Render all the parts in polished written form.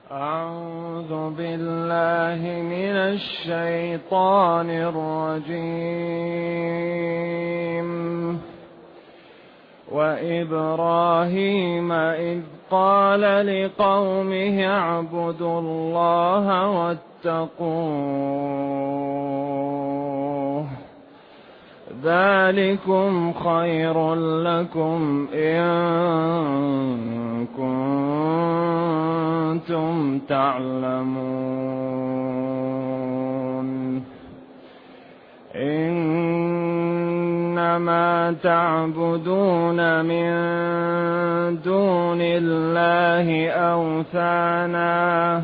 أعوذ بالله من الشيطان الرجيم. وإبراهيم إذ قال لقومه اعبدوا الله واتقوه ذلكم خير لكم إن كنتم تعلمون. إنما تعبدون من دون الله أوثانا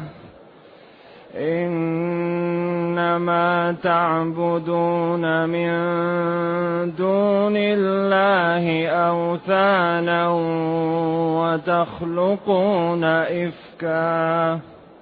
إنما تعبدون من دون الله أوثانا وتخلقون إفكا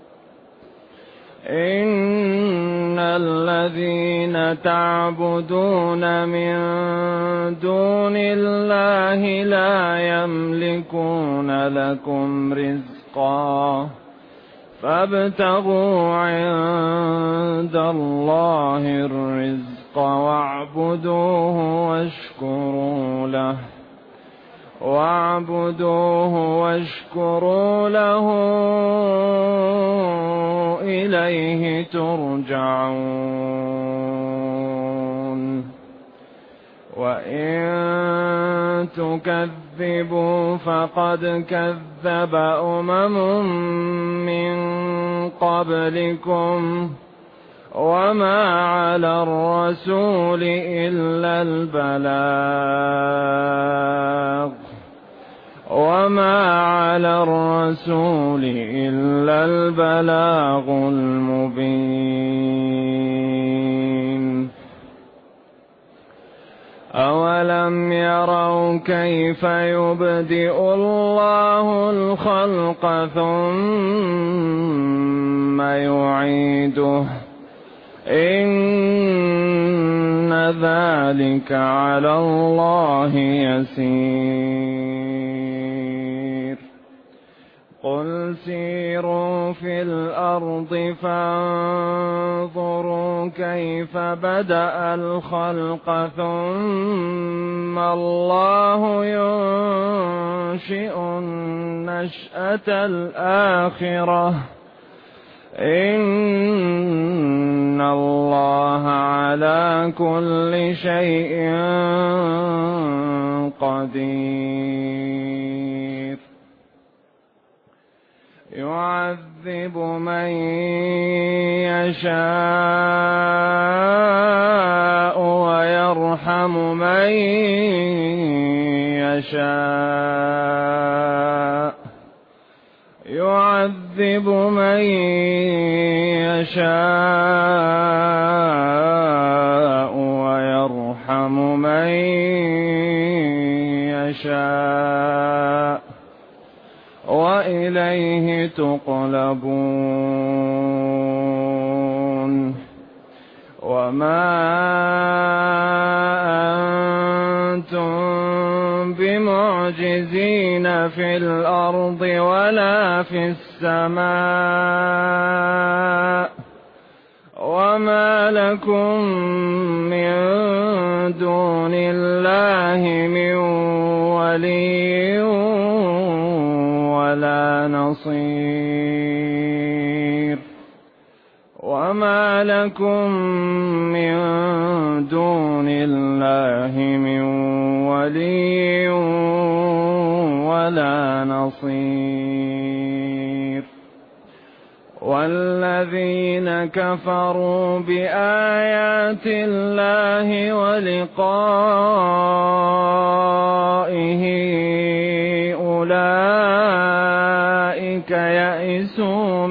إن الذين تعبدون من دون الله لا يملكون لكم رزقا فابتغوا عند الله الرزق واعبدوه واشكروا له إليه ترجعون. وإن تكذبوا فقد كذب من قبلكم وما على الرسول إلا البلاغ المبين. أولم يروا كيف يبدئ الله الخلق ثم يعيده إن ذلك على الله يسير. قل سيروا في الأرض فانظروا كيف بدأ الخلق ثم الله ينشئ النشأة الآخرة إن الله على كل شيء قدير. يعذب من يشاء ويرحم من يشاء يعذب من يشاء ويرحم من يشاء وإليه تقلبون. وما أنتم بمعجزين في الأرض ولا في السماء وما لكم من دون الله من ولي ولا نصير. وما لكم من دون الله من ولي ولا نصير. والذين كفروا بآيات الله ولقائه أولئك يئسوا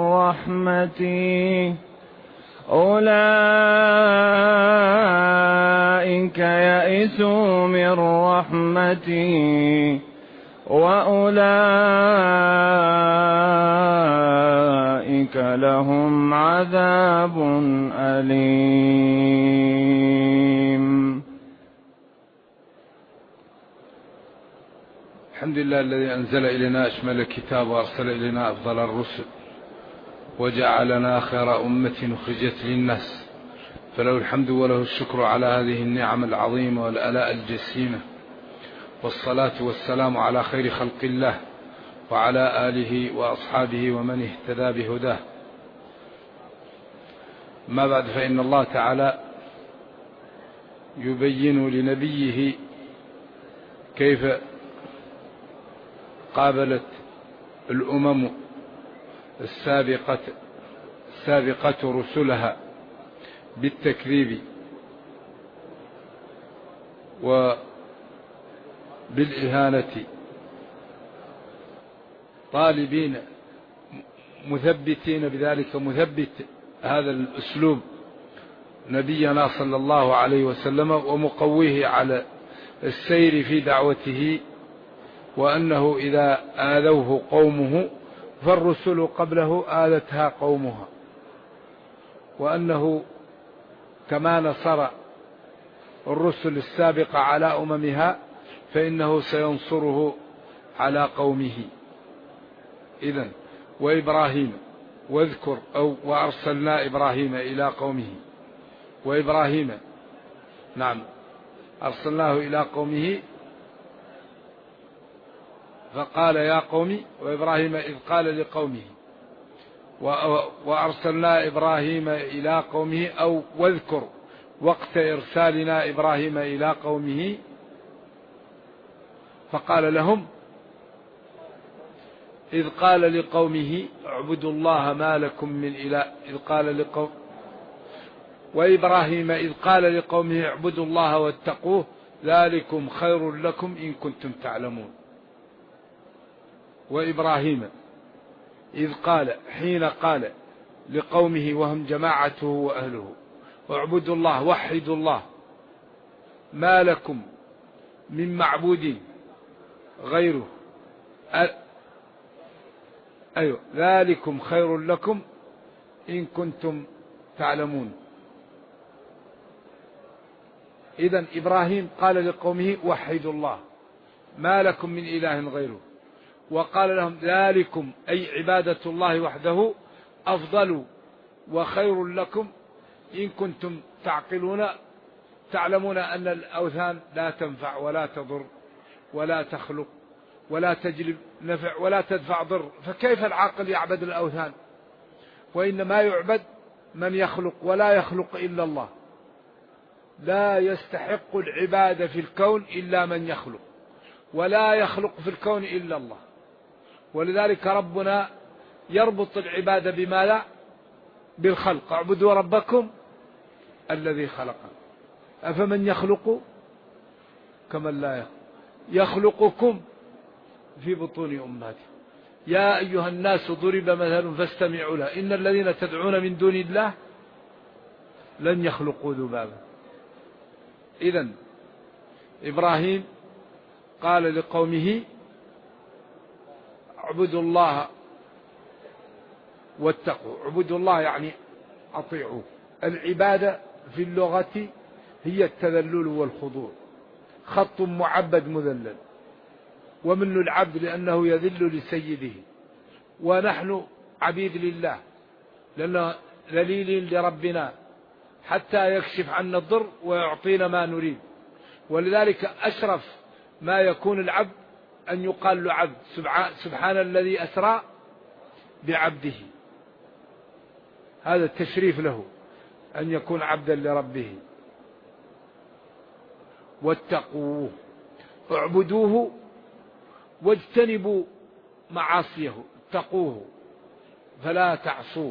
من رحمتي وأولئك لهم عذاب أليم. الحمد لله الذي أنزل إلينا أشمل الكتاب وأرسل إلينا أفضل الرسل وجعلنا خير أمة أخرجت للناس، فله الحمد وله الشكر على هذه النعم العظيمة والآلاء الجسيمة، والصلاة والسلام على خير خلق الله وعلى آله وأصحابه ومن اهتدى بهداه. ما بعد، فإن الله تعالى يبين لنبيه كيف قابلت الأمم السابقة رسلها بالتكذيب وبالإهانة، طالبين مثبتين بذلك، مثبت هذا الأسلوب نبينا صلى الله عليه وسلم ومقويه على السير في دعوته، وأنه إذا آذوه قومه فالرسل قبله آذتها قومها، وأنه كما نصر الرسل السابقة على أممها فإنه سينصره على قومه. إذن وإبراهيم، واذكر وأرسلنا إبراهيم إلى قومه، وإبراهيم نعم أرسلناه إلى قومه فقال يا قوم، وإبراهيم إذ قال لقومه، وأرسلنا إبراهيم إلى قومه، أو واذكر وقت إرسالنا إبراهيم إلى قومه فقال لهم، إذ قال لقومه اعبدوا الله ما لكم من إله، وإبراهيم إذ قال لقومه اعبدوا الله واتقوه ذلكم خير لكم إن كنتم تعلمون. وإبراهيم إذ قال، حين قال لقومه وهم جماعته وأهله اعبدوا الله، وحدوا الله، ما لكم من معبود غيره، أيوة ذلكم خير لكم إن كنتم تعلمون. إذن إبراهيم قال لقومه وحدوا الله ما لكم من إله غيره، وقال لهم ذلكم أي عبادة الله وحده أفضل وخير لكم إن كنتم تعقلون، تعلمون أن الأوثان لا تنفع ولا تضر ولا تخلق ولا تجلب نفع ولا تدفع ضر، فكيف العاقل يعبد الأوثان؟ وإنما يعبد من يخلق، ولا يخلق إلا الله، لا يستحق العبادة في الكون إلا من يخلق، ولا يخلق في الكون إلا الله. ولذلك ربنا يربط العبادة بما لا بالخلق، اعبدوا ربكم الذي خلقكم أفمن يخلق كمن لا يخلق، يخلقكم في بطون أمهاتكم، يا أيها الناس ضرب مثل فاستمعوا له إن الذين تدعون من دون الله لن يخلقوا ذبابا. إذن إبراهيم قال لقومه اعبدوا الله واتقوا، اعبدوا الله يعني أطيعوا. العبادة في اللغة هي التذلل والخضوع، خط معبد مذلل، ومن العبد لأنه يذل لسيده، ونحن عبيد لله لأنه ذليل لربنا حتى يكشف عنا الضر ويعطينا ما نريد. ولذلك أشرف ما يكون العبد أن يقال له عبد، سبحان الذي أسرى بعبده، هذا التشريف له أن يكون عبدا لربه. واتقوه، اعبدوه واجتنبوا معاصيه، اتقوه فلا تعصوه.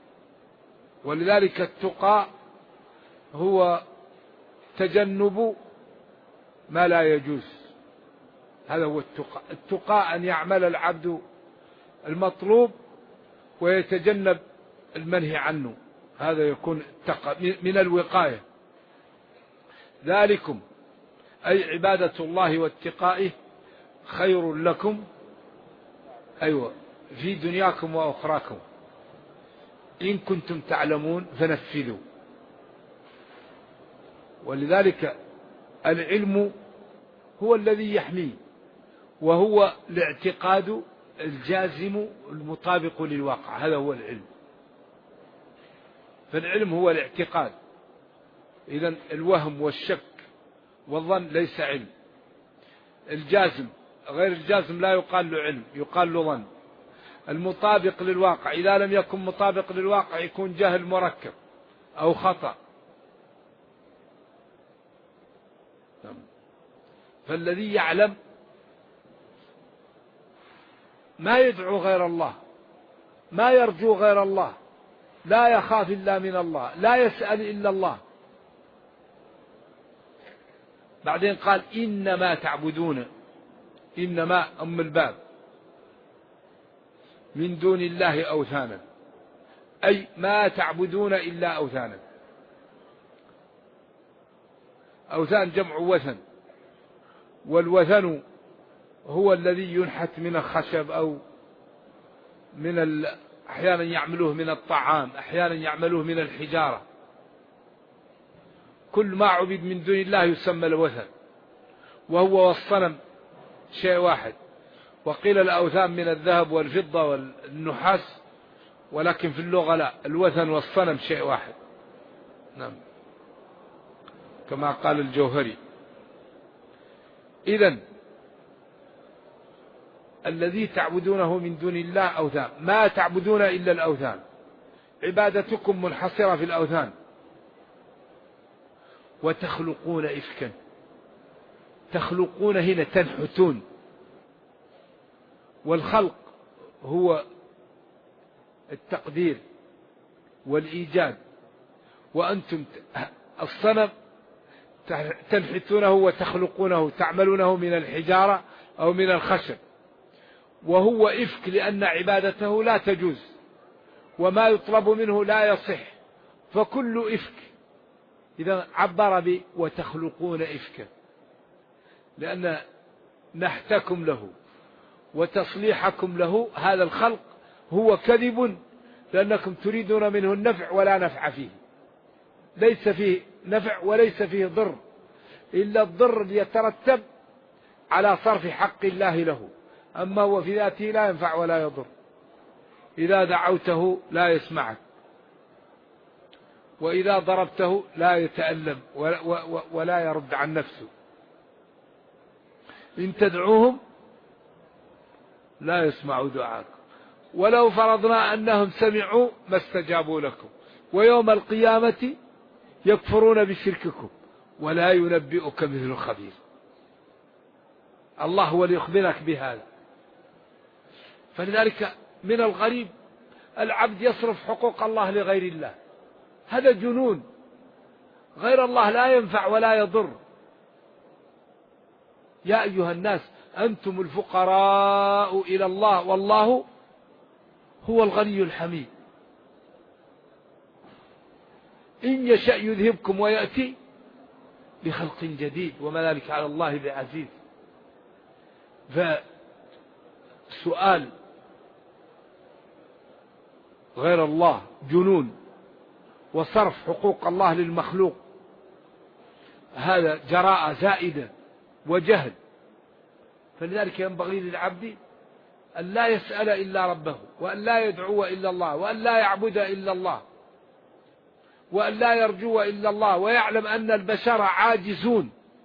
ولذلك التقى هو تجنب ما لا يجوز، هذا هو التقى. التقى أن يعمل العبد المطلوب ويتجنب المنهي عنه، هذا يكون التقى من الوقاية. ذلكم أي عبادة الله واتقائه خير لكم، أيوة في دنياكم وأخراكم، إن كنتم تعلمون فنفذوا. ولذلك العلم هو الذي يحميه، وهو الاعتقاد الجازم المطابق للواقع، هذا هو العلم. فالعلم هو الاعتقاد. إذن الوهم والشك والظن ليس علم. الجازم غير الجازم لا يقال له علم، يقال له ظن. المطابق للواقع إذا لم يكن مطابق للواقع يكون جهل مركب أو خطأ. فالذي يعلم ما يدعو غير الله، ما يرجو غير الله، لا يخاف إلا من الله، لا يسأل إلا الله. بعدين قال إنما تعبدون، إنما أم الباب، من دون الله أوثانا، أي ما تعبدون إلا أوثانا. أوثان جمع وثن، والوثن هو الذي ينحت من الخشب أو من أحيانا يعملوه من الطعام، أحيانا يعملوه من الحجارة. كل ما عبد من دون الله يسمى الوثن، وهو والصنم شيء واحد. وقيل الأوثان من الذهب والفضة والنحاس، ولكن في اللغة لا، الوثن والصنم شيء واحد. نعم، كما قال الجوهري. إذن الذي تعبدونه من دون الله أوثان، ما تعبدون إلا الأوثان، عبادتكم منحصرة في الأوثان. وتخلقون إفكا، تخلقون هنا تنحتون، والخلق هو التقدير والإيجاد، وأنتم الصنم تنحتونه وتخلقونه، تعملونه من الحجارة أو من الخشب، وهو إفك لأن عبادته لا تجوز وما يطلب منه لا يصح، فكل إفك. إذا عبر وتخلقون إفكا، لأن نحتكم له وتصليحكم له هذا الخلق هو كذب، لأنكم تريدون منه النفع ولا نفع فيه، ليس فيه نفع وليس فيه ضر، إلا الضر يترتب على صرف حق الله له، أما هو في ذاته لا ينفع ولا يضر. إذا دعوته لا يسمعك، وإذا ضربته لا يتألم ولا يرد عن نفسه. إن تدعوهم لا يسمعوا دعاءكم، ولو فرضنا أنهم سمعوا ما استجابوا لكم، ويوم القيامة يكفرون بشرككم ولا ينبئك مثل خبير. الله هو اللي يخبرك بهذا. فلذلك من الغريب العبد يصرف حقوق الله لغير الله، هذا جنون. غير الله لا ينفع ولا يضر. يا أيها الناس أنتم الفقراء إلى الله والله هو الغني الحميد. إن يشأ يذهبكم ويأتي بخلق جديد وما ذلك على الله بعزيز. فسؤال غير الله جنون، وصرف حقوق الله للمخلوق هذا جراءة زائدة وجهل. فلذلك ينبغي للعبد أن لا يسأل إلا ربه، وأن لا يدعو إلا الله، وأن لا يعبد إلا الله، وأن لا يرجو إلا الله، ويعلم أن البشر عاجزون.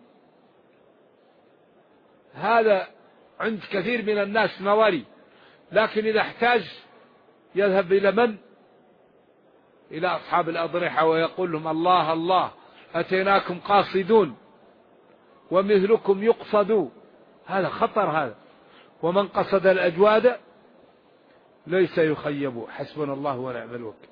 هذا عند كثير من الناس نظري، لكن إذا احتاج يذهب إلى من؟ إلى أصحاب الأضرحة ويقول لهم الله الله أتيناكم قاصدون ومثلكم يقصد. هذا خطر هذا. ومن قصد الأجواد ليس يخيب، حسبنا الله ونعم الوكيل.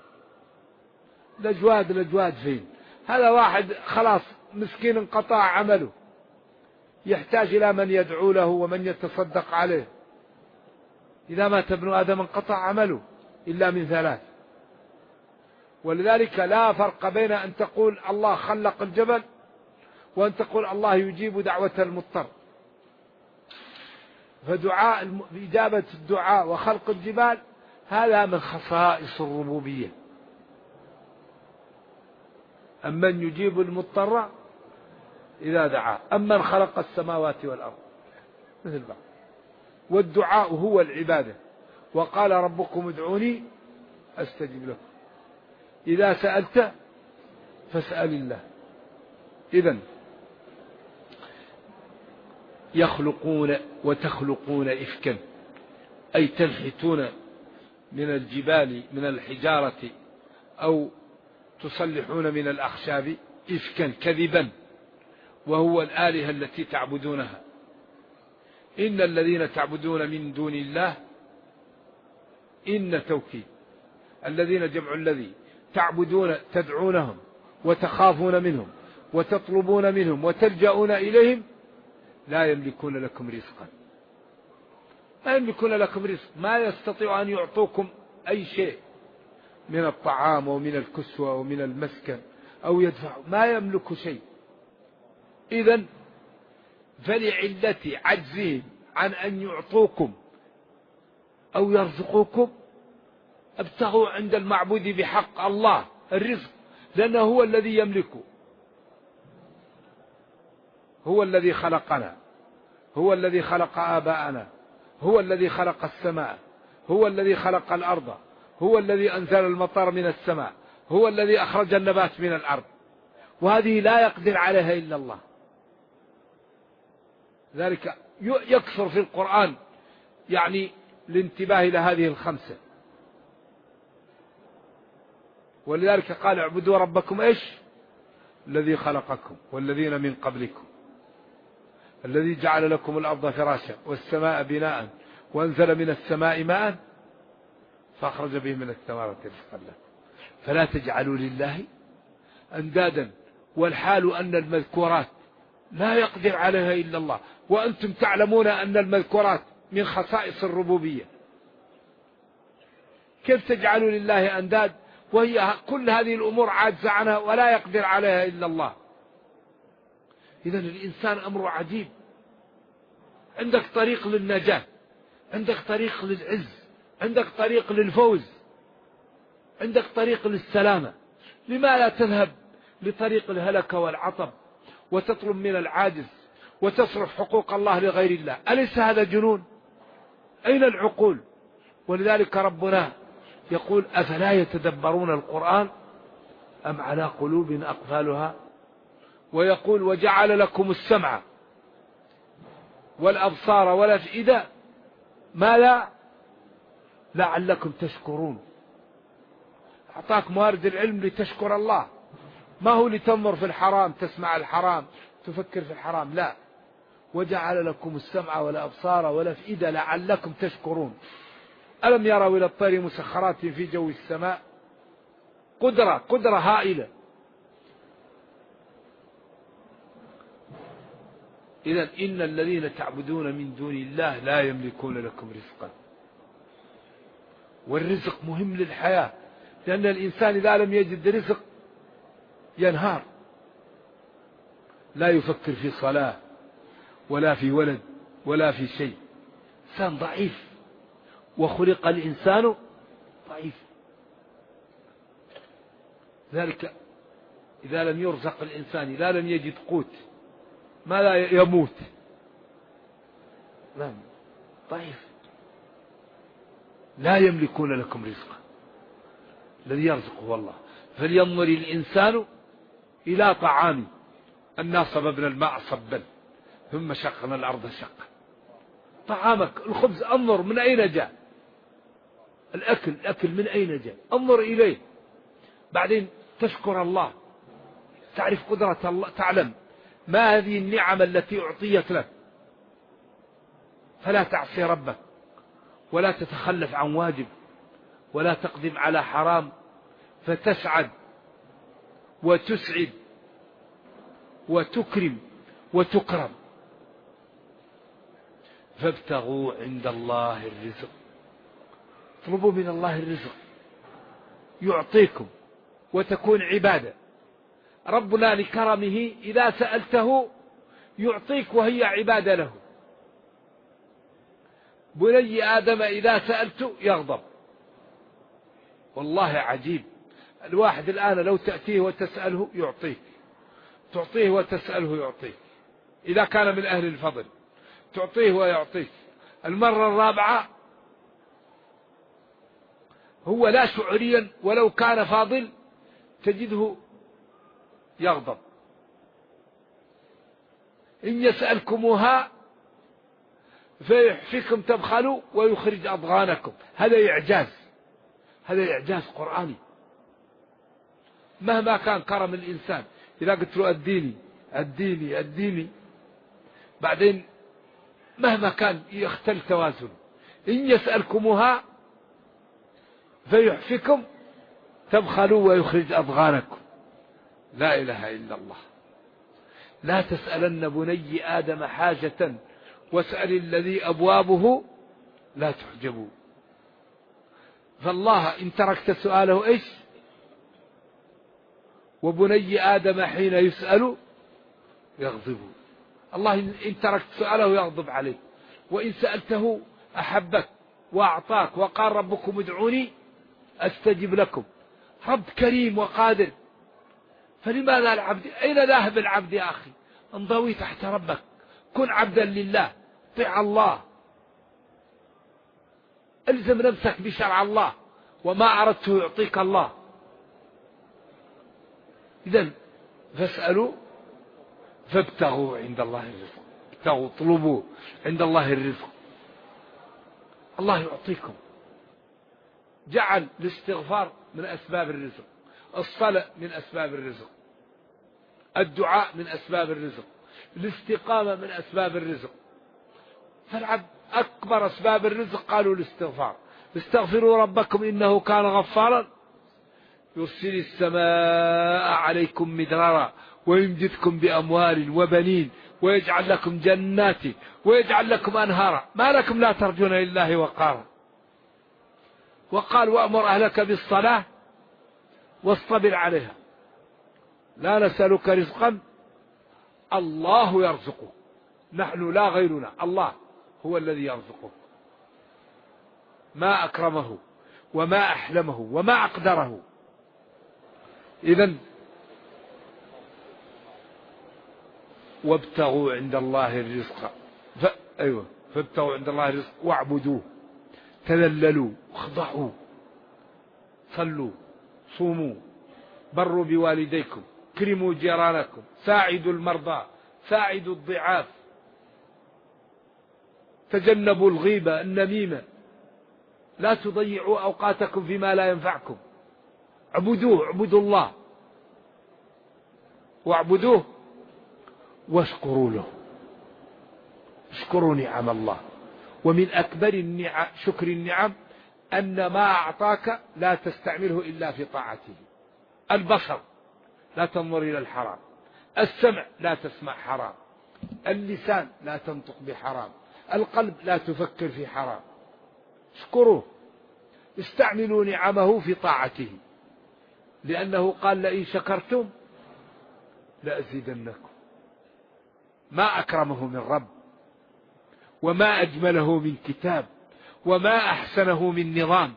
الأجواد فين؟ هذا واحد خلاص مسكين انقطع عمله، يحتاج إلى من يدعو له ومن يتصدق عليه. إذا مات ابن آدم انقطع عمله إلا من ثلاث. ولذلك لا فرق بين أن تقول الله خلق الجبل وأن تقول الله يجيب دعوة المضطر. فدعاء إجابة الدعاء وخلق الجبال هذا من خصائص الربوبية. أمن يجيب المضطر إذا دعا، أمن خلق السماوات والأرض، مثل بعض. والدعاء هو العبادة، وقال ربكم ادعوني أستجب لكم. إذا سألت فاسأل الله. إذن يخلقون وتخلقون إفكا، أي تنحتون من الجبال من الحجارة أو تصلحون من الأخشاب إفكا كذبا، وهو الآلهة التي تعبدونها. إن الذين تعبدون من دون الله، إن توكيد، الذين جمع الذي تعبدون تدعونهم وتخافون منهم وتطلبون منهم وتلجؤون إليهم لا يملكون لكم رزقا، لا يملكون لكم رزق، ما يستطيع أن يعطوكم أي شيء من الطعام ومن الكسوة ومن المسكن أو يدفع، ما يملك شيء. إذن فلعلة عجزهم عن أن يعطوكم أو يرزقوكم ابتغوا عند المعبود بحق الله الرزق، لأنه هو الذي يملكه، هو الذي خلقنا، هو الذي خلق آباءنا، هو الذي خلق السماء، هو الذي خلق الأرض، هو الذي أنزل المطر من السماء، هو الذي أخرج النبات من الأرض، وهذه لا يقدر عليها إلا الله. ذلك يكثر في القرآن يعني الانتباه إلى هذه الخمسة. ولذلك قال اعبدوا ربكم إيش؟ الذي خلقكم والذين من قبلكم، الذي جعل لكم الأرض فراشا والسماء بناء وأنزل من السماء ماء فأخرج به من الثمرات رزقا لكم فلا تجعلوا لله أندادا، والحال أن المذكورات لا يقدر عليها إلا الله، وأنتم تعلمون أن المذكورات من خصائص الربوبية، كيف تجعلوا لله أنداد وهي كل هذه الأمور عاجزة عنها ولا يقدر عليها إلا الله؟ إذن الإنسان أمر عجيب. عندك طريق للنجاة، عندك طريق للعز، عندك طريق للفوز، عندك طريق للسلامة، لما لا تذهب لطريق الهلكة والعطب وتطلب من العاجز وتصرف حقوق الله لغير الله؟ أليس هذا جنون؟ أين العقول؟ ولذلك ربنا يقول أفلا يتدبرون القرآن أم على قلوب أقفالها؟ ويقول وجعل لكم السمع والأبصار والأفئدة ما لا لعلكم تشكرون. أعطاك موارد العلم لتشكر الله، ما هو لتنظر في الحرام تسمع الحرام تفكر في الحرام، لا، وجعل لكم السمع والأبصار والأفئدة لعلكم تشكرون. ألم يروا إلى الطير مسخرات في جو السماء؟ قدرة هائلة. إذن إن الذين تعبدون من دون الله لا يملكون لكم رزقا. والرزق مهم للحياة، لأن الإنسان إذا لم يجد رزق ينهار، لا يفكر في صلاة ولا في ولد ولا في شيء، إنسان ضعيف، وخلق الإنسان ضعيف. ذلك إذا لم يرزق الإنسان، إذا لم يجد قوت، ما لا يموت، لا، ضعيف. لا يملكون لكم رزقا، الذي يرزقه هو الله. فلينظر الإنسان إلى طعامه، أنا صببنا الماء صبا ثم شقنا الأرض شقا. طعامك الخبز انظر من أين جاء، الأكل من أين جاء، انظر إليه، بعدين تشكر الله، تعرف قدرة الله، تعلم ما هذه النعم التي أعطيت لك، فلا تعصي ربك ولا تتخلف عن واجب ولا تقدم على حرام، فتسعد وتسعد وتكرم وتكرم. فابتغوا عند الله الرزق، اطلبوا من الله الرزق يعطيكم وتكون عبادة. ربنا لكرمه إذا سألته يعطيك وهي عبادة له. بني آدم إذا سألته يغضب، والله عجيب. الواحد الآن لو تأتيه وتسأله يعطيك، تعطيه وتسأله يعطيك، إذا كان من أهل الفضل تعطيه ويعطيك. المرة الرابعة هو لا شعوريا ولو كان فاضل تجده يغضب. إن يسألكموها فيحفكم تبخلوا ويخرج أضغانكم. هذا إعجاز قرآني. مهما كان كرم الإنسان، إذا قلت له أديني بعدين مهما كان يختل توازن. إن يسألكموها فيحفكم تبخلوا ويخرج أضغانكم. لا إله إلا الله. لا تسألن بني آدم حاجة واسأل الذي أبوابه لا تحجبوا. فالله إن تركت سؤاله إيش؟ وبني آدم حين يسأل يغضب. الله إن تركت سؤاله يغضب عليك، وإن سألته أحبك وأعطاك، وقال ربكم ادعوني أستجب لكم. رب كريم وقادر، فلماذا العبد؟ أين ذاهب العبد يا أخي؟ انضوي تحت ربك، كن عبدا لله، طع الله، الزم نفسك بشرع الله، وما أردته يعطيك الله. إذن فاسألوا فابتغوا عند الله الرزق، ابتغوا طلبوا عند الله الرزق، الله يعطيكم. جعل الاستغفار من أسباب الرزق، الصلاة من أسباب الرزق، الدعاء من أسباب الرزق، الاستقامة من أسباب الرزق. فالعبد أكبر أسباب الرزق قالوا الاستغفار. استغفروا ربكم إنه كان غفارا يرسل السماء عليكم مدرارا ويمددكم بأموال وبنين ويجعل لكم جنات ويجعل لكم أنهارا ما لكم لا ترجون لله وقارا. وقال وأمر أهلك بالصلاة واصطبر عليها لا نسألك رزقا الله يرزقه، نحن لا غيرنا، الله هو الذي يرزقه. ما أكرمه وما أحلمه وما أقدره. إذن وابتغوا عند الله الرزق فابتغوا عند الله الرزق واعبدوه، تذللوا اخضعوا، صلوا صوموا، بروا بوالديكم، كرموا جيرانكم، ساعدوا المرضى، ساعدوا الضعاف، تجنبوا الغيبة النميمة، لا تضيعوا أوقاتكم فيما لا ينفعكم. اعبدوه، اعبدوا الله واعبدوه واشكروا له، اشكروا نعم الله. ومن أكبر شكر النعم أن ما أعطاك لا تستعمله إلا في طاعته. البصر لا تنظر إلى الحرام، السمع لا تسمع حرام، اللسان لا تنطق بحرام، القلب لا تفكر في حرام. اشكروه، استعملوا نعمه في طاعته، لأنه قال لئن شكرتم لأزيدنكم. ما أكرمه من رب، وما أجمله من كتاب، وما أحسنه من نظام.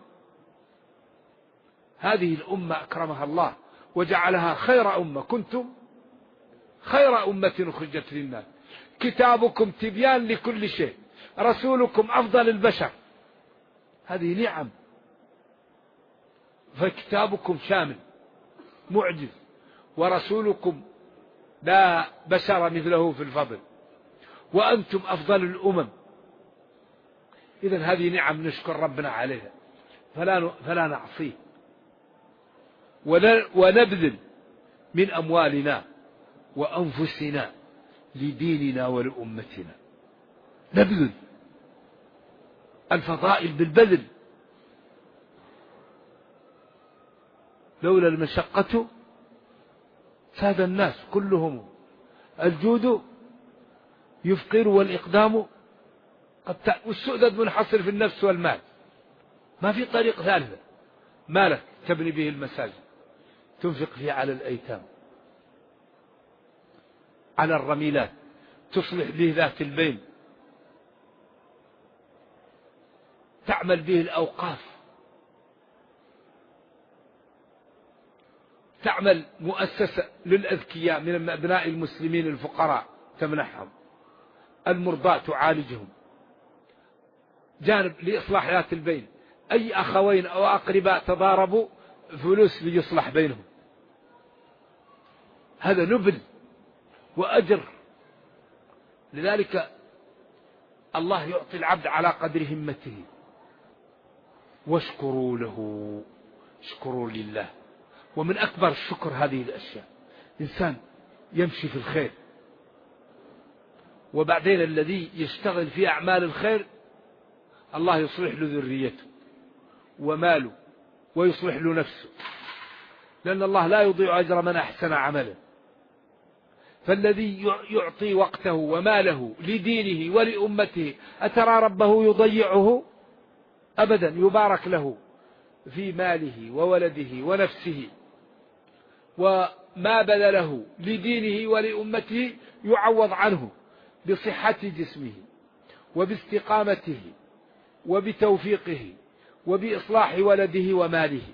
هذه الأمة أكرمها الله وجعلها خير أمة، كنتم خير أمة أخرجت للناس، كتابكم تبيان لكل شيء، رسولكم أفضل البشر. هذه نعم. فكتابكم شامل معجز، ورسولكم لا بشر مثله في الفضل، وأنتم أفضل الأمم. إذن هذه نعم نشكر ربنا عليها، فلا نعصيه، ونبذل من أموالنا وأنفسنا لديننا ولأمتنا. نبذل الفضائل بالبذل. لولا المشقة ساد الناس كلهم. الجود يفقر والإقدام والسؤدد منحصر في النفس والمال، ما في طريق ثالثة. مالك تبني به المساجد، تنفق فيه على الأيتام، على الرميلات، تصلح به ذات البين، تعمل به الأوقاف، تعمل مؤسسة للأذكياء من أبناء المسلمين الفقراء تمنحهم، المرضى تعالجهم، جانب لإصلاح ذات البين. أي أخوين أو أقرباء تضاربوا فلوس ليصلح بينهم، هذا نبل وأجر. لذلك الله يعطي العبد على قدر همته. واشكروا له، اشكروا لله. ومن أكبر الشكر هذه الأشياء، إنسان يمشي في الخير وبعدين الذي يشتغل في أعمال الخير الله يصلح له ذريته وماله ويصلح له نفسه، لأن الله لا يضيع أجر من أحسن عملا. فالذي يعطي وقته وماله لدينه ولأمته أترى ربه يضيعه؟ أبدا، يبارك له في ماله وولده ونفسه، وما بذله لدينه ولأمته يعوض عنه بصحة جسمه وباستقامته وبتوفيقه وبإصلاح ولده وماله.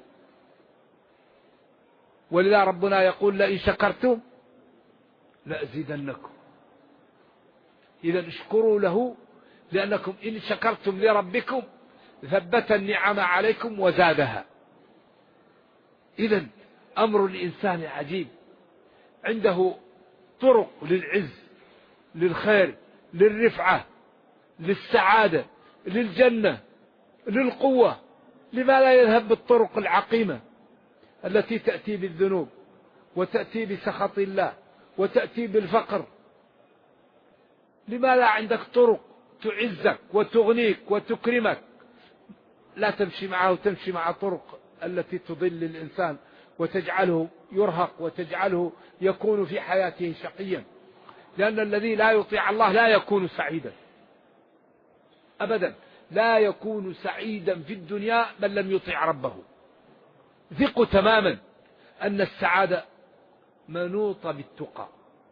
ولذا ربنا يقول لئن شكرتم لأزيدنكم. إذا اشكروا له، لأنكم إن شكرتم لربكم ثبت النعم عليكم وزادها. إذا أمر الإنسان عجيب، عنده طرق للعز، للخير، للرفعة، للسعادة، للجنة، للقوة. لما لا يذهب بالطرق العقيمة التي تأتي بالذنوب وتأتي بسخط الله وتأتي بالفقر؟ لما لا عندك طرق تعزك وتغنيك وتكرمك؟ لا تمشي معه وتمشي مع طرق التي تضل الإنسان وتجعله يرهق وتجعله يكون في حياته شقيا. لأن الذي لا يطيع الله لا يكون سعيدا أبدا، لا يكون سعيدا في الدنيا من لم يطيع ربه. ثقوا تماما أن السعادة منوطة بالتقى.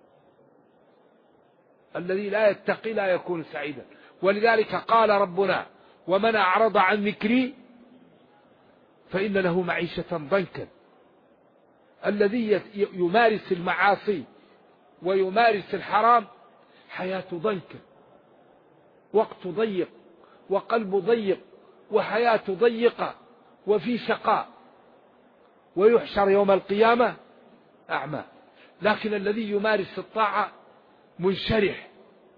الذي لا يتقي لا يكون سعيدا. ولذلك قال ربنا ومن أعرض عن ذكري فإن له معيشة ضنكا. الذي يمارس المعاصي ويمارس الحرام حياة ضنكا، وقت ضيق وقلب ضيق وحياة ضيقة وفي شقاء، ويحشر يوم القيامة أعمى. لكن الذي يمارس الطاعة منشرح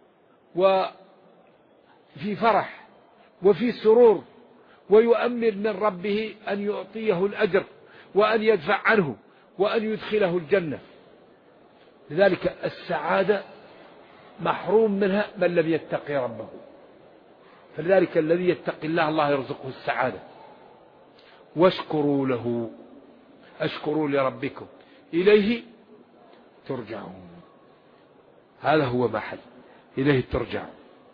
وفي فرح وفي سرور، ويؤمل من ربه أن يعطيه الأجر وأن يدفع عنه وأن يدخله الجنة. لذلك السعادة محروم منها من لم يتقي ربه. فلذلك الذي يتقي الله الله يرزقه السعادة. واشكروا له، اشكروا لربكم إليه ترجعون. هذا هو محل إليه ترجعون.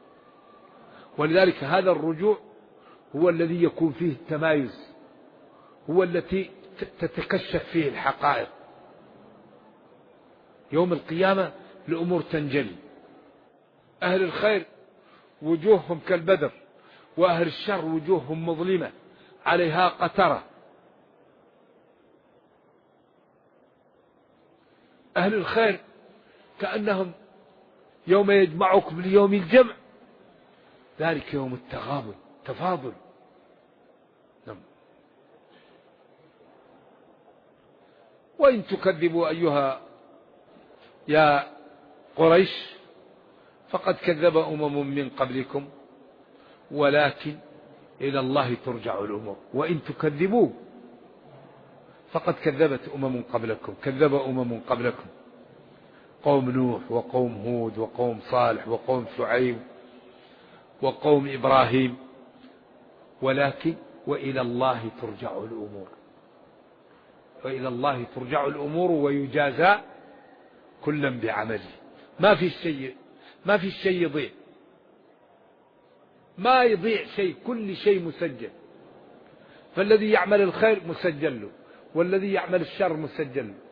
ولذلك هذا الرجوع هو الذي يكون فيه التمايز، هو التي تتكشف فيه الحقائق. يوم القيامة الأمور تنجلي. أهل الخير وجوههم كالبدر، وأهل الشر وجوههم مظلمة عليها قترة. أهل الخير كأنهم يوم يجمعكم ليوم الجمع، ذلك يوم التغابن، تفاضل. وإن تكذبوا أيها يا قريش فقد كذب أمم من قبلكم ولكن إلى الله ترجع الأمور. وإن تكذبوا فقد كذبت أمم قبلكم، كذب أمم قبلكم، قوم نوح وقوم هود وقوم صالح وقوم شعيب وقوم إبراهيم، ولكن وإلى الله ترجع الأمور. وإلى الله ترجع الأمور ويجازى كلا بعمله. ما في شيء يضيع، ما يضيع شيء، كل شيء مسجل. فالذي يعمل الخير مسجل له، والذي يعمل الشر مسجل له.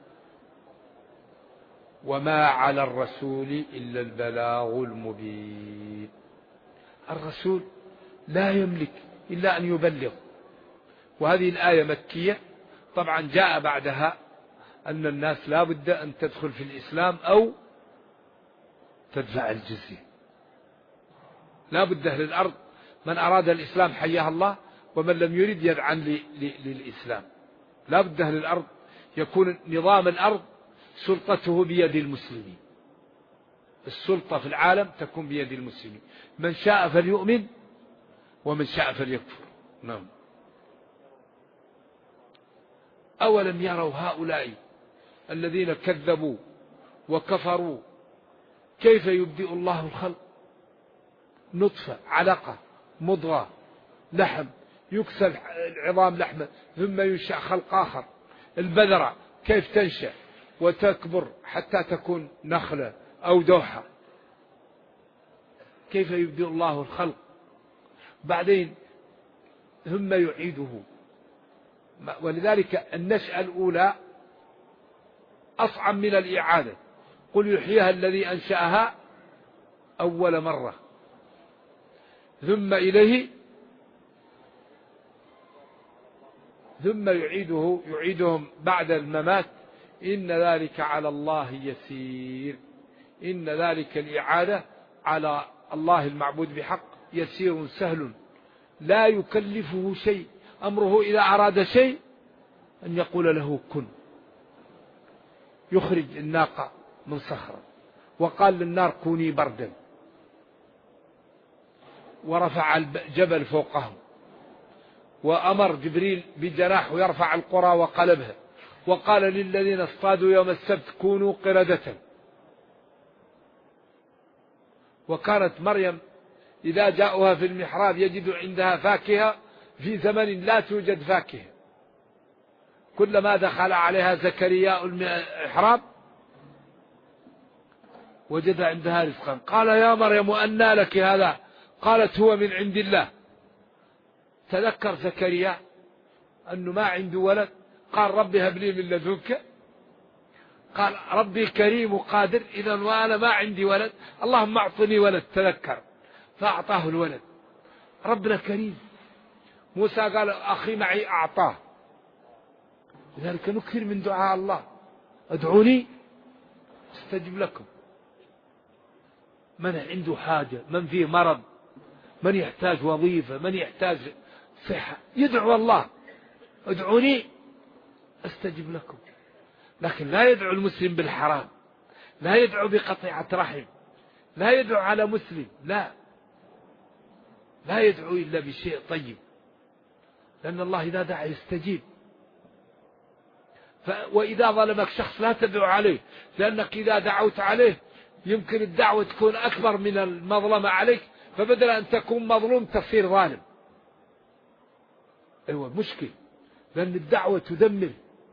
وما على الرسول إلا البلاغ المبين. الرسول لا يملك إلا أن يبلغ. وهذه الآية مكية، طبعا جاء بعدها أن الناس لا بد أن تدخل في الإسلام أو تدفع الجزية. لا بد أهل الأرض من أراد الإسلام حياه الله، ومن لم يرد يدعن للإسلام. لا بد أهل الأرض يكون نظام الأرض سلطته بيد المسلمين. السلطة في العالم تكون بيد المسلمين، من شاء فليؤمن ومن شاء فليكفر. نعم. أولم يروا هؤلاء الذين كذبوا وكفروا كيف يبدئ الله الخلق؟ نطفة، علقة، مضغة، لحم، يكسر العظام لحمة ثم ينشأ خلق آخر. البذرة كيف تنشأ وتكبر حتى تكون نخلة أو دوحة. كيف يبدئ الله الخلق بعدين ثم يعيده. ولذلك النشأة الأولى أصعب من الإعادة. قل يحييها الذي أنشأها أول مرة ثم إليه ثم يعيدهم بعد الممات. إن ذلك على الله يسير. إن ذلك الإعادة على الله المعبود بحق يسير سهل لا يكلفه شيء. أمره إذا أراد شيء أن يقول له كن. يخرج الناقة من صخرة وقال للنار كوني بردا ورفع الجبل فوقهم، وأمر جبريل بجناح يرفع القرى وقلبها، وقال للذين اصطادوا يوم السبت كونوا قردة. وكانت مريم إذا جاءوها في المحراب يجد عندها فاكهة في زمن لا توجد فاكهة. كلما دخل عليها زكريا المحراب وجد عندها رزقا. قال يا مريم أنى لك هذا؟ قالت هو من عند الله. تذكر زكريا أنه ما عنده ولد، قال ربي هب لي من لدنك. قال ربي كريم وقادر، إذا وأنا ما عندي ولد اللهم أعطني ولد. تذكر فأعطاه الولد. ربنا كريم. موسى قال أخي معي أعطاه. لذلك نكثر من دعاء الله ادعوني استجب لكم. من عنده حاجة، من فيه مرض، من يحتاج وظيفة، من يحتاج صحة، يدعو الله ادعوني استجب لكم. لكن لا يدعو المسلم بالحرام، لا يدعو بقطيعة رحم، لا يدعو على مسلم، لا يدعو إلا بشيء طيب، لأن الله إذا دعا يستجيب. وإذا ظلمك شخص لا تدعو عليه، لأنك إذا دعوت عليه يمكن الدعوة تكون أكبر من المظلمة عليك، فبدل أن تكون مظلوم تصير ظالم. أيوة مشكل، لأن الدعوة تدمر،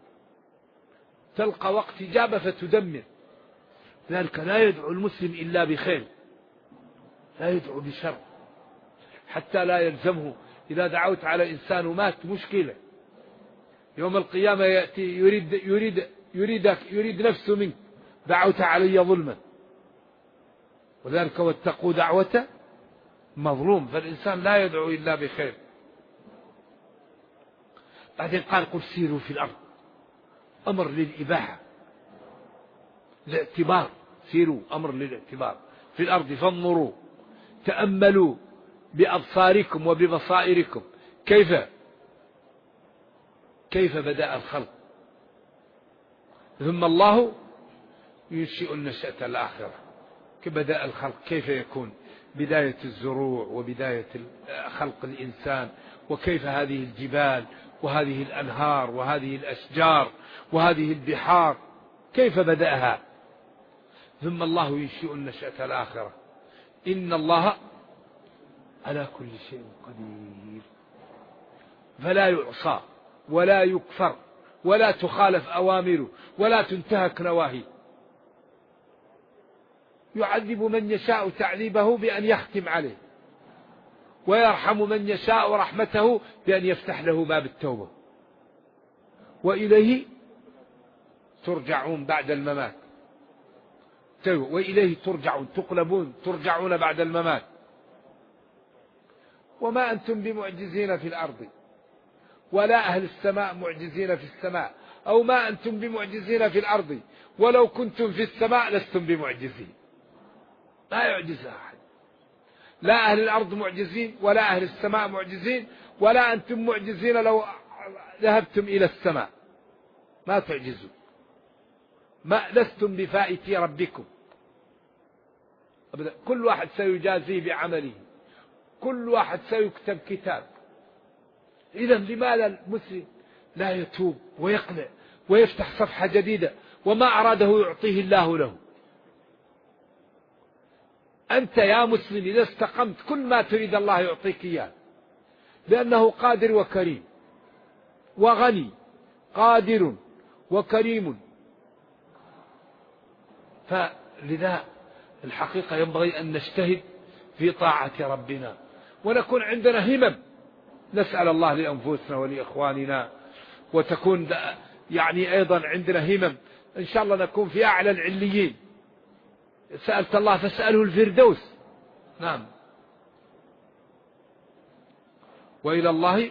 تلقى وقت إجابة فتدمر. لذلك لا يدعو المسلم إلا بخير، لا يدعو بشر، حتى لا يلزمه. إذا دعوت على إنسان ومات مشكلة، يوم القيامة يأتي يريد نفسه منك، دعوت علي ظلما. وذلك واتقوا دعوة مظلوم. فالإنسان لا يدعو إلا بخير. بعدين قال قل سيروا في الأرض، أمر للإباحة، الاعتبار. سيروا أمر للاعتبار في الأرض فانظروا، تأملوا بأبصاركم وببصائركم كيف بدأ الخلق. ثم الله ينشئ النشأة الآخرة. كيف بدأ الخلق، كيف يكون بداية الزروع وبداية خلق الإنسان، وكيف هذه الجبال وهذه الأنهار وهذه الأشجار وهذه البحار كيف بدأها. ثم الله ينشئ النشأة الآخرة. إن الله على كل شيء قدير. فلا يعصى ولا يكفر ولا تخالف أوامره ولا تنتهك نواهيه. يعذب من يشاء تعذيبه بأن يختم عليه، ويرحم من يشاء رحمته بأن يفتح له باب التوبة. وإليه ترجعون بعد الممات. وإليه ترجعون، تقلبون، ترجعون بعد الممات. وما أنتم بمعجزين في الأرض، ولا أهل السماء معجزين في السماء، أو ما أنتم بمعجزين في الأرض ولو كنتم في السماء لستم بمعجزين. لا يعجز أحد، لا أهل الأرض معجزين ولا أهل السماء معجزين، ولا أنتم معجزين لو ذهبتم إلى السماء ما تعجزوا. ما لستم بفائتي ربكم أبدا. كل واحد سيجازيه بعمله، كل واحد سيكتب كتاب. إذا لماذا المسلم لا يتوب ويقلع ويفتح صفحة جديدة؟ وما أراده يعطيه الله له. أنت يا مسلم إذا استقمت كل ما تريد الله يعطيك إياه، لأنه قادر وكريم وغني، قادر وكريم. فلذا الحقيقة ينبغي أن نجتهد في طاعة ربنا ونكون عندنا همم، نسأل الله لأنفسنا ولإخواننا، وتكون يعني أيضا عندنا همم إن شاء الله نكون في أعلى العليين. سألت الله فاسأله الفردوس. نعم. وإلى الله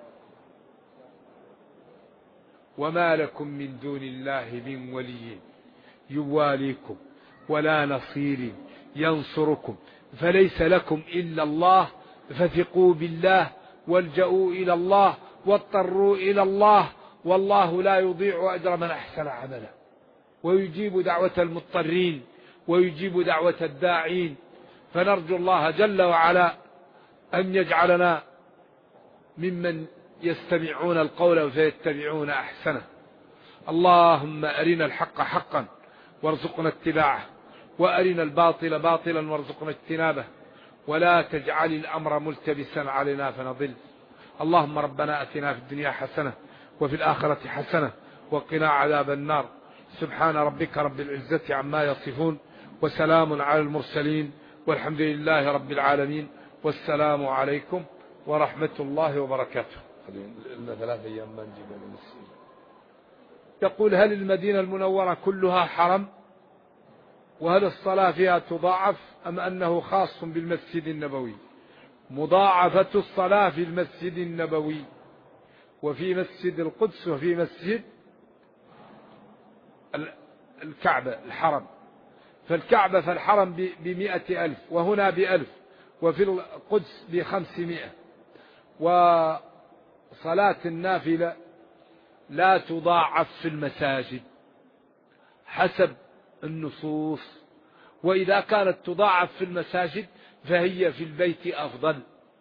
وما لكم من دون الله من ولي يواليكم ولا نصير ينصركم فليس لكم إلا الله فثقوا بالله والجأوا إلى الله واضطروا إلى الله والله لا يضيع أجر من أحسن عملا ويجيب دعوة المضطرين ويجيب دعوة الداعين. فنرجو الله جل وعلا أن يجعلنا ممن يستمعون القول فيتبعون أحسنه. اللهم أرنا الحق حقا وارزقنا اتباعه، وأرنا الباطل باطلا وارزقنا اجتنابه، ولا تجعل الأمر ملتبسا علينا فنضل. اللهم ربنا أتنا في الدنيا حسنة وفي الآخرة حسنة وقنا عذاب النار. سبحان ربك رب العزة عما يصفون وسلام على المرسلين والحمد لله رب العالمين، والسلام عليكم ورحمة الله وبركاته. إلنا 3 أيام ما نجيب من السنة. يقول: هل المدينة المنورة كلها حرم؟ وهل الصلاة فيها تضاعف أم أنه خاص بالمسجد النبوي؟ مضاعفة الصلاة في المسجد النبوي وفي مسجد القدس وفي مسجد الكعبة الحرم. فالكعبة فالحرم ب100,000 وهنا ب1000 وفي القدس ب500. وصلاة النافلة لا تضاعف في المساجد حسب النصوص، وإذا كانت تضاعف في المساجد فهي في البيت أفضل.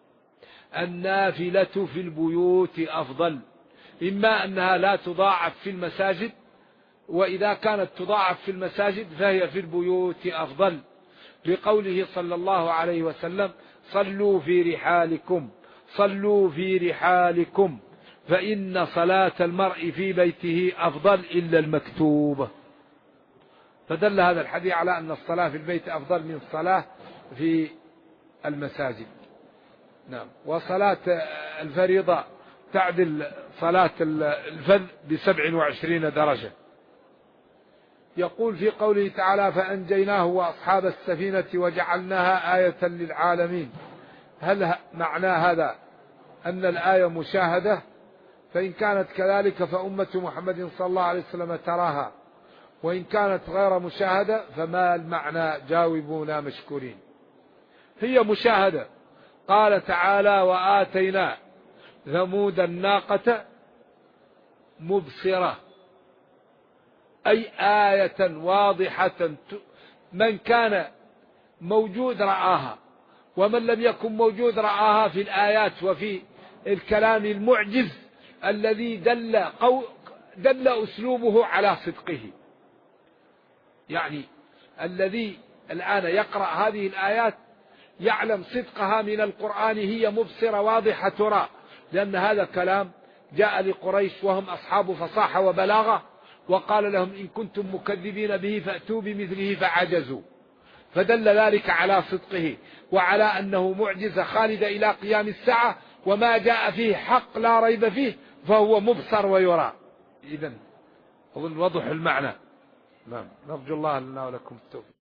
النافلة في البيوت أفضل، إما أنها لا تضاعف في المساجد، وإذا كانت تضاعف في المساجد فهي في البيوت أفضل، لقوله صلى الله عليه وسلم: صلوا في رحالكم صلوا في رحالكم فإن صلاة المرء في بيته أفضل إلا المكتوبة. فدل هذا الحديث على أن الصلاة في البيت أفضل من الصلاة في المساجد. نعم. وصلاة الفريضة تعدل صلاة الفذ ب27 درجة. يقول في قوله تعالى: فأنجيناه وأصحاب السفينة وجعلناها آية للعالمين. هل معنى هذا أن الآية مشاهدة؟ فإن كانت كذلك فأمة محمد صلى الله عليه وسلم تراها، وإن كانت غير مشاهدة فما المعنى؟ جاوبونا مشكورين. هي مشاهدة. قال تعالى: وآتينا ثمود الناقة مبصرة، أي آية واضحة، من كان موجود رآها، ومن لم يكن موجود رآها في الآيات وفي الكلام المعجز الذي دل أسلوبه على صدقه. يعني الذي الآن يقرأ هذه الآيات يعلم صدقها من القرآن، هي مبصرة واضحة ترى، لأن هذا كلام جاء لقريش وهم أصحاب فصاحة وبلاغة، وقال لهم: إن كنتم مكذبين به فأتوا بمثله فعجزوا، فدل ذلك على صدقه وعلى أنه معجزة خالدة إلى قيام الساعة، وما جاء فيه حق لا ريب فيه، فهو مبصر ويرى. إذن أظن وضح المعنى. نعم. نرجو الله لنا ولكم التوفيق.